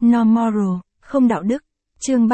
No moral, không đạo đức. Chương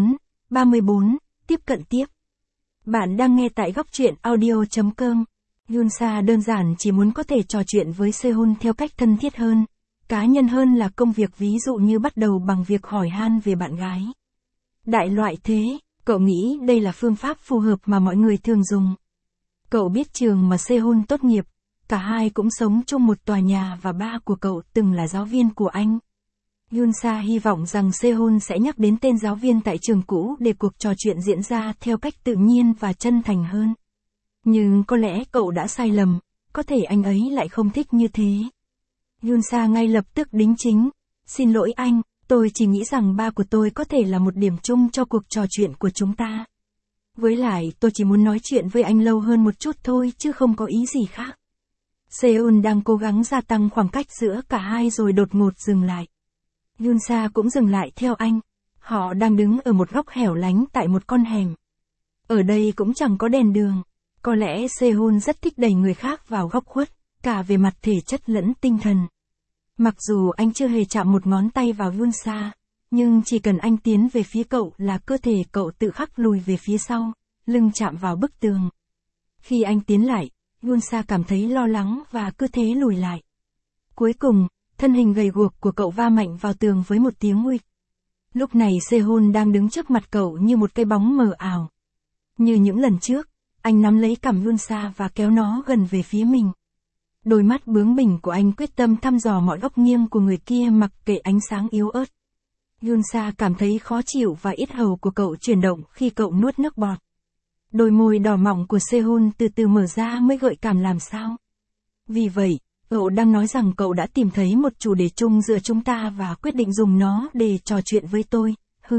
34, tiếp cận tiếp. Bạn đang nghe tại góc truyện audio.com. Yoonsa đơn giản chỉ muốn có thể trò chuyện với Sehun theo cách thân thiết hơn, cá nhân hơn là công việc, ví dụ như bắt đầu bằng việc hỏi han về bạn gái. Đại loại thế, cậu nghĩ đây là phương pháp phù hợp mà mọi người thường dùng. Cậu biết trường mà Sehun tốt nghiệp, cả hai cũng sống chung một tòa nhà và ba của cậu từng là giáo viên của anh. Yoonsa hy vọng rằng Sehun sẽ nhắc đến tên giáo viên tại trường cũ để cuộc trò chuyện diễn ra theo cách tự nhiên và chân thành hơn. Nhưng có lẽ cậu đã sai lầm, có thể anh ấy lại không thích như thế. Yoonsa ngay lập tức đính chính. Xin lỗi anh, tôi chỉ nghĩ rằng ba của tôi có thể là một điểm chung cho cuộc trò chuyện của chúng ta. Với lại tôi chỉ muốn nói chuyện với anh lâu hơn một chút thôi chứ không có ý gì khác. Sehun đang cố gắng gia tăng khoảng cách giữa cả hai rồi đột ngột dừng lại. Yoonsa cũng dừng lại theo anh. Họ đang đứng ở một góc hẻo lánh tại một con hẻm. Ở đây cũng chẳng có đèn đường. Có lẽ Sehun rất thích đẩy người khác vào góc khuất, cả về mặt thể chất lẫn tinh thần. Mặc dù anh chưa hề chạm một ngón tay vào Yoonsa, nhưng chỉ cần anh tiến về phía cậu là cơ thể cậu tự khắc lùi về phía sau, lưng chạm vào bức tường. Khi anh tiến lại, Yoonsa cảm thấy lo lắng và cứ thế lùi lại. Cuối cùng, thân hình gầy guộc của cậu va mạnh vào tường với một tiếng nguịch. Lúc này Sehun đang đứng trước mặt cậu như một cái bóng mờ ảo. Như những lần trước, anh nắm lấy cằm Yoonsa và kéo nó gần về phía mình. Đôi mắt bướng bỉnh của anh quyết tâm thăm dò mọi góc nghiêng của người kia mặc kệ ánh sáng yếu ớt. Yoonsa cảm thấy khó chịu và yết hầu của cậu chuyển động khi cậu nuốt nước bọt. Đôi môi đỏ mọng của Sehun từ từ mở ra mới gợi cảm làm sao. Vì vậy, cậu đang nói rằng cậu đã tìm thấy một chủ đề chung giữa chúng ta và quyết định dùng nó để trò chuyện với tôi.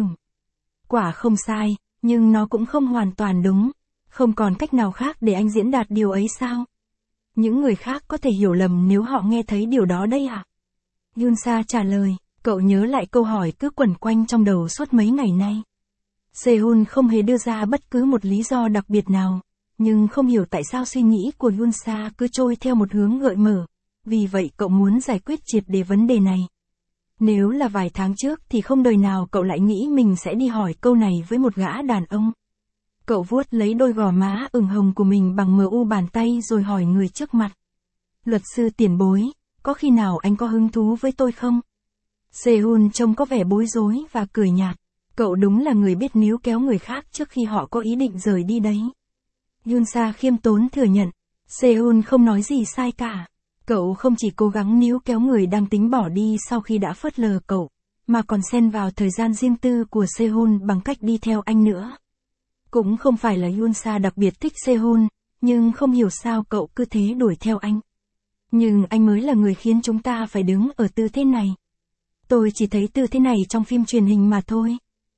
Quả không sai, nhưng nó cũng không hoàn toàn đúng. Không còn cách nào khác để anh diễn đạt điều ấy sao? Những người khác có thể hiểu lầm nếu họ nghe thấy điều đó đây à? Yoonsa trả lời, cậu nhớ lại câu hỏi cứ quẩn quanh trong đầu suốt mấy ngày nay. Sehun không hề đưa ra bất cứ một lý do đặc biệt nào, nhưng không hiểu tại sao suy nghĩ của Yoonsa cứ trôi theo một hướng gợi mở. Vì vậy cậu muốn giải quyết triệt để vấn đề này. Nếu là vài tháng trước thì không đời nào cậu lại nghĩ mình sẽ đi hỏi câu này với một gã đàn ông. Cậu vuốt lấy đôi gò má ửng hồng của mình bằng mu bàn tay rồi hỏi người trước mặt. Luật sư tiền bối, có khi nào anh có hứng thú với tôi không? Sehun trông có vẻ bối rối và cười nhạt. Cậu đúng là người biết níu kéo người khác trước khi họ có ý định rời đi đấy. Yoonsa khiêm tốn thừa nhận. Sehun không nói gì sai cả. Cậu không chỉ cố gắng níu kéo người đang tính bỏ đi sau khi đã phớt lờ cậu, mà còn xen vào thời gian riêng tư của Sehun bằng cách đi theo anh nữa. Cũng không phải là Yoonsa đặc biệt thích Sehun, nhưng không hiểu sao cậu cứ thế đuổi theo anh. Nhưng anh mới là người khiến chúng ta phải đứng ở tư thế này. Tôi chỉ thấy tư thế này trong phim truyền hình mà thôi.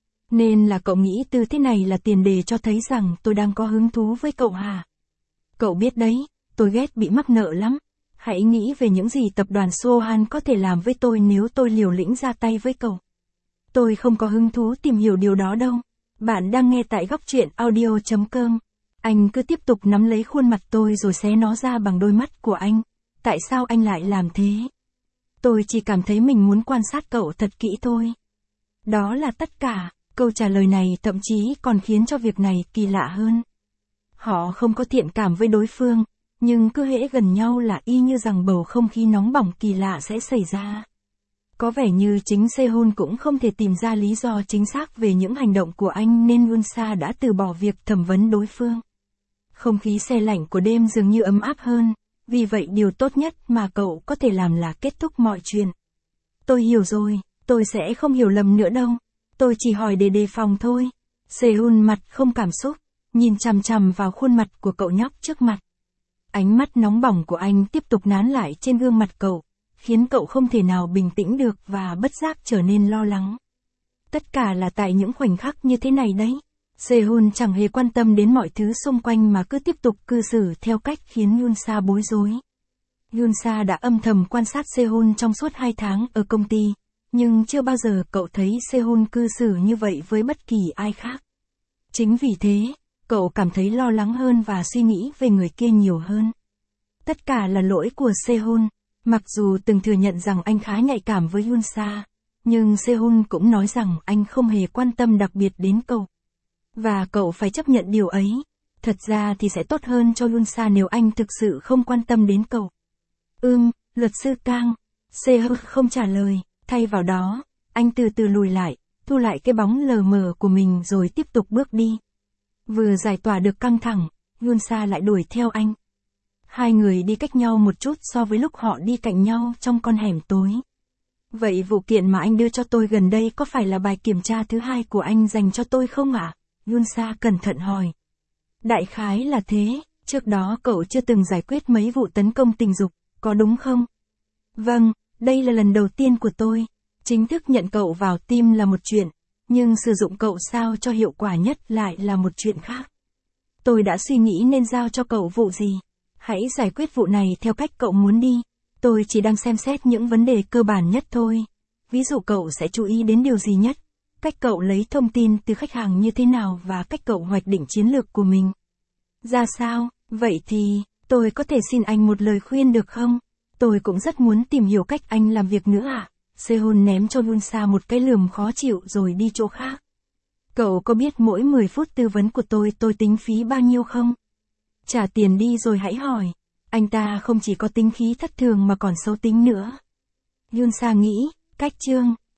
Nên là cậu nghĩ tư thế này là tiền đề cho thấy rằng tôi đang có hứng thú với cậu hả? Cậu biết đấy, tôi ghét bị mắc nợ lắm. Hãy nghĩ về những gì tập đoàn Sohan có thể làm với tôi nếu tôi liều lĩnh ra tay với cậu. Tôi không có hứng thú tìm hiểu điều đó đâu. Bạn đang nghe tại góc truyện audio.com. Anh cứ tiếp tục nắm lấy khuôn mặt tôi rồi xé nó ra bằng đôi mắt của anh. Tại sao anh lại làm thế? Tôi chỉ cảm thấy mình muốn quan sát cậu thật kỹ thôi. Đó là tất cả. Câu trả lời này thậm chí còn khiến cho việc này kỳ lạ hơn. Họ không có thiện cảm với đối phương, nhưng cứ hễ gần nhau là y như rằng bầu không khí nóng bỏng kỳ lạ sẽ xảy ra. Có vẻ như chính Sehun cũng không thể tìm ra lý do chính xác về những hành động của anh nên Yoonsa đã từ bỏ việc thẩm vấn đối phương. Không khí se lạnh của đêm dường như ấm áp hơn, vì vậy điều tốt nhất mà cậu có thể làm là kết thúc mọi chuyện. Tôi hiểu rồi, tôi sẽ không hiểu lầm nữa đâu. Tôi chỉ hỏi để đề phòng thôi. Sehun mặt không cảm xúc, nhìn chằm chằm vào khuôn mặt của cậu nhóc trước mặt. Ánh mắt nóng bỏng của anh tiếp tục nán lại trên gương mặt cậu, khiến cậu không thể nào bình tĩnh được và bất giác trở nên lo lắng. Tất cả là tại những khoảnh khắc như thế này đấy. Sehun chẳng hề quan tâm đến mọi thứ xung quanh mà cứ tiếp tục cư xử theo cách khiến Yoonsa bối rối. Yoonsa đã âm thầm quan sát Sehun trong suốt 2 tháng ở công ty, nhưng chưa bao giờ cậu thấy Sehun cư xử như vậy với bất kỳ ai khác. Chính vì thế, cậu cảm thấy lo lắng hơn và suy nghĩ về người kia nhiều hơn. Tất cả là lỗi của Sehun. Mặc dù từng thừa nhận rằng anh khá nhạy cảm với Yoonsa, Nhưng Sehun cũng nói rằng anh không hề quan tâm đặc biệt đến cậu. Và cậu phải chấp nhận điều ấy. Thật ra thì sẽ tốt hơn cho Yunsa nếu anh thực sự không quan tâm đến cậu. Luật sư Kang. Sehun không trả lời, thay vào đó, anh từ từ lùi lại, thu lại cái bóng lờ mờ của mình rồi tiếp tục bước đi. Vừa giải tỏa được căng thẳng, Yunsa lại đuổi theo anh. Hai người đi cách nhau một chút so với lúc họ đi cạnh nhau trong con hẻm tối. Vậy vụ kiện mà anh đưa cho tôi gần đây có phải là bài kiểm tra thứ hai của anh dành cho tôi không ạ? Yunsa cẩn thận hỏi. Đại khái là thế, trước đó cậu chưa từng giải quyết mấy vụ tấn công tình dục, có đúng không? Vâng, đây là lần đầu tiên của tôi. Chính thức nhận cậu vào team là một chuyện, nhưng sử dụng cậu sao cho hiệu quả nhất lại là một chuyện khác. Tôi đã suy nghĩ nên giao cho cậu vụ gì. Hãy giải quyết vụ này theo cách cậu muốn đi. Tôi chỉ đang xem xét những vấn đề cơ bản nhất thôi. Ví dụ cậu sẽ chú ý đến điều gì nhất, cách cậu lấy thông tin từ khách hàng như thế nào và cách cậu hoạch định chiến lược của mình. Ra sao? Vậy thì, tôi có thể xin anh một lời khuyên được không? Tôi cũng rất muốn tìm hiểu cách anh làm việc nữa ạ. Sehun ném cho Yunsa một cái lườm khó chịu rồi đi chỗ khác. Cậu có biết mỗi 10 phút tư vấn của tôi tính phí bao nhiêu không? Trả tiền đi rồi hãy hỏi. Anh ta không chỉ có tính khí thất thường mà còn xấu tính nữa. Yunsa nghĩ, cách chương.